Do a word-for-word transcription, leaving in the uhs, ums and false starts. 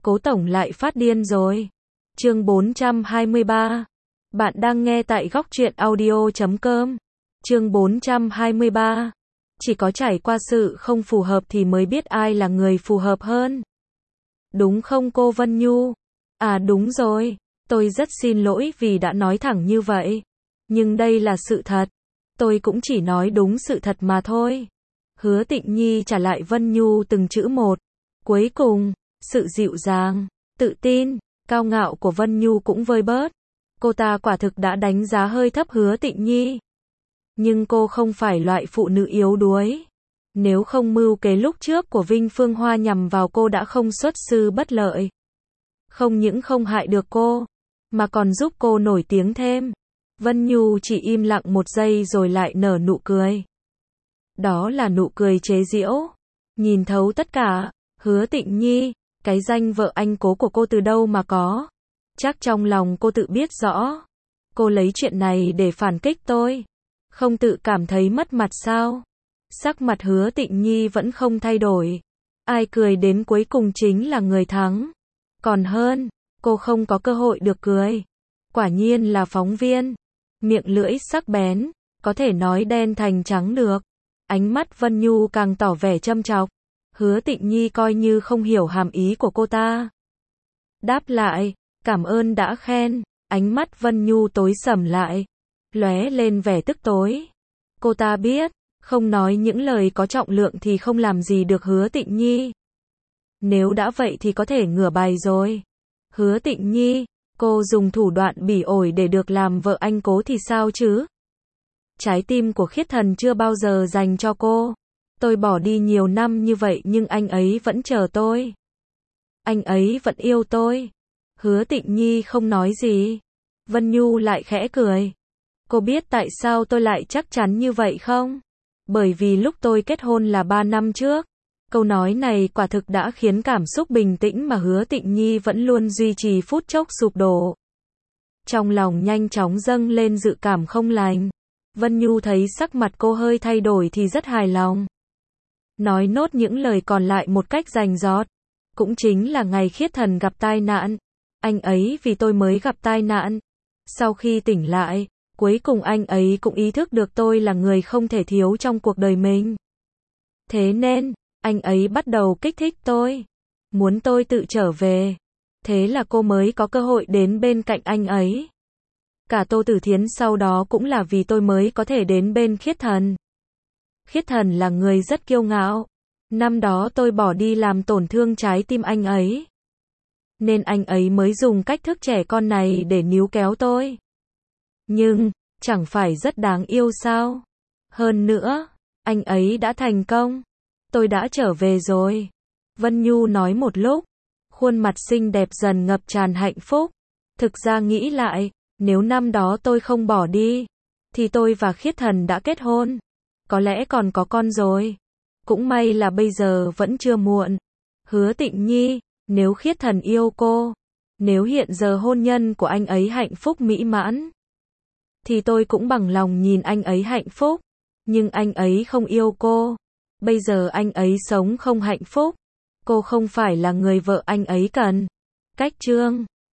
Cố tổng lại phát điên rồi. Chương bốn trăm hai mươi ba. Bạn đang nghe tại góc truyện audio chấm com. Chương bốn trăm hai mươi ba. Chỉ có trải qua sự không phù hợp thì mới biết ai là người phù hợp hơn. Đúng không cô Vân Nhu? À đúng rồi, tôi rất xin lỗi vì đã nói thẳng như vậy. Nhưng đây là sự thật. Tôi cũng chỉ nói đúng sự thật mà thôi. Hứa Tịnh Nhi trả lại Vân Nhu từng chữ một. Cuối cùng, sự dịu dàng, tự tin, cao ngạo của Vân Nhu cũng vơi bớt. Cô ta quả thực đã đánh giá hơi thấp Hứa Tịnh Nhi. Nhưng cô không phải loại phụ nữ yếu đuối. Nếu không mưu kế lúc trước của Vinh Phương Hoa nhằm vào cô đã không xuất sư bất lợi. Không những không hại được cô, mà còn giúp cô nổi tiếng thêm. Vân Nhu chỉ im lặng một giây rồi lại nở nụ cười. Đó là nụ cười chế giễu. Nhìn thấu tất cả. Hứa Tịnh Nhi, cái danh vợ anh Cố của cô từ đâu mà có? Chắc trong lòng cô tự biết rõ. Cô lấy chuyện này để phản kích tôi. Không tự cảm thấy mất mặt sao? Sắc mặt Hứa Tịnh Nhi vẫn không thay đổi. Ai cười đến cuối cùng chính là người thắng. Còn hơn, cô không có cơ hội được cười. Quả nhiên là phóng viên. Miệng lưỡi sắc bén, có thể nói đen thành trắng được. Ánh mắt Vân Nhu càng tỏ vẻ châm chọc. Hứa Tịnh Nhi coi như không hiểu hàm ý của cô ta. Đáp lại, cảm ơn đã khen. Ánh mắt Vân Nhu tối sầm lại, lóe lên vẻ tức tối. Cô ta biết, không nói những lời có trọng lượng thì không làm gì được Hứa Tịnh Nhi. Nếu đã vậy thì có thể ngửa bài rồi. Hứa Tịnh Nhi, cô dùng thủ đoạn bỉ ổi để được làm vợ anh Cố thì sao chứ? Trái tim của Khiết Thần chưa bao giờ dành cho cô. Tôi bỏ đi nhiều năm như vậy nhưng anh ấy vẫn chờ tôi. Anh ấy vẫn yêu tôi. Hứa Tịnh Nhi không nói gì. Vân Nhu lại khẽ cười. Cô biết tại sao tôi lại chắc chắn như vậy không? Bởi vì lúc tôi kết hôn là ba năm trước. Câu nói này quả thực đã khiến cảm xúc bình tĩnh mà Hứa Tịnh Nhi vẫn luôn duy trì phút chốc sụp đổ. Trong lòng nhanh chóng dâng lên dự cảm không lành. Vân Nhu thấy sắc mặt cô hơi thay đổi thì rất hài lòng. Nói nốt những lời còn lại một cách rành rọt. Cũng chính là ngày Khiết Thần gặp tai nạn. Anh ấy vì tôi mới gặp tai nạn. Sau khi tỉnh lại, cuối cùng anh ấy cũng ý thức được tôi là người không thể thiếu trong cuộc đời mình. Thế nên, anh ấy bắt đầu kích thích tôi. Muốn tôi tự trở về. Thế là cô mới có cơ hội đến bên cạnh anh ấy. Cả Tô Tử Thiến sau đó cũng là vì tôi mới có thể đến bên Khiết Thần. Khiết Thần là người rất kiêu ngạo. Năm đó tôi bỏ đi làm tổn thương trái tim anh ấy. Nên anh ấy mới dùng cách thức trẻ con này để níu kéo tôi. Nhưng, chẳng phải rất đáng yêu sao? Hơn nữa, anh ấy đã thành công. Tôi đã trở về rồi. Vân Nhu nói một lúc. Khuôn mặt xinh đẹp dần ngập tràn hạnh phúc. Thực ra nghĩ lại, nếu năm đó tôi không bỏ đi, thì tôi và Khiết Thần đã kết hôn. Có lẽ còn có con rồi. Cũng may là bây giờ vẫn chưa muộn. Hứa Tịnh Nhi, nếu Khiết Thần yêu cô, nếu hiện giờ hôn nhân của anh ấy hạnh phúc mỹ mãn, thì tôi cũng bằng lòng nhìn anh ấy hạnh phúc. Nhưng anh ấy không yêu cô. Bây giờ anh ấy sống không hạnh phúc. Cô không phải là người vợ anh ấy cần. Cách chương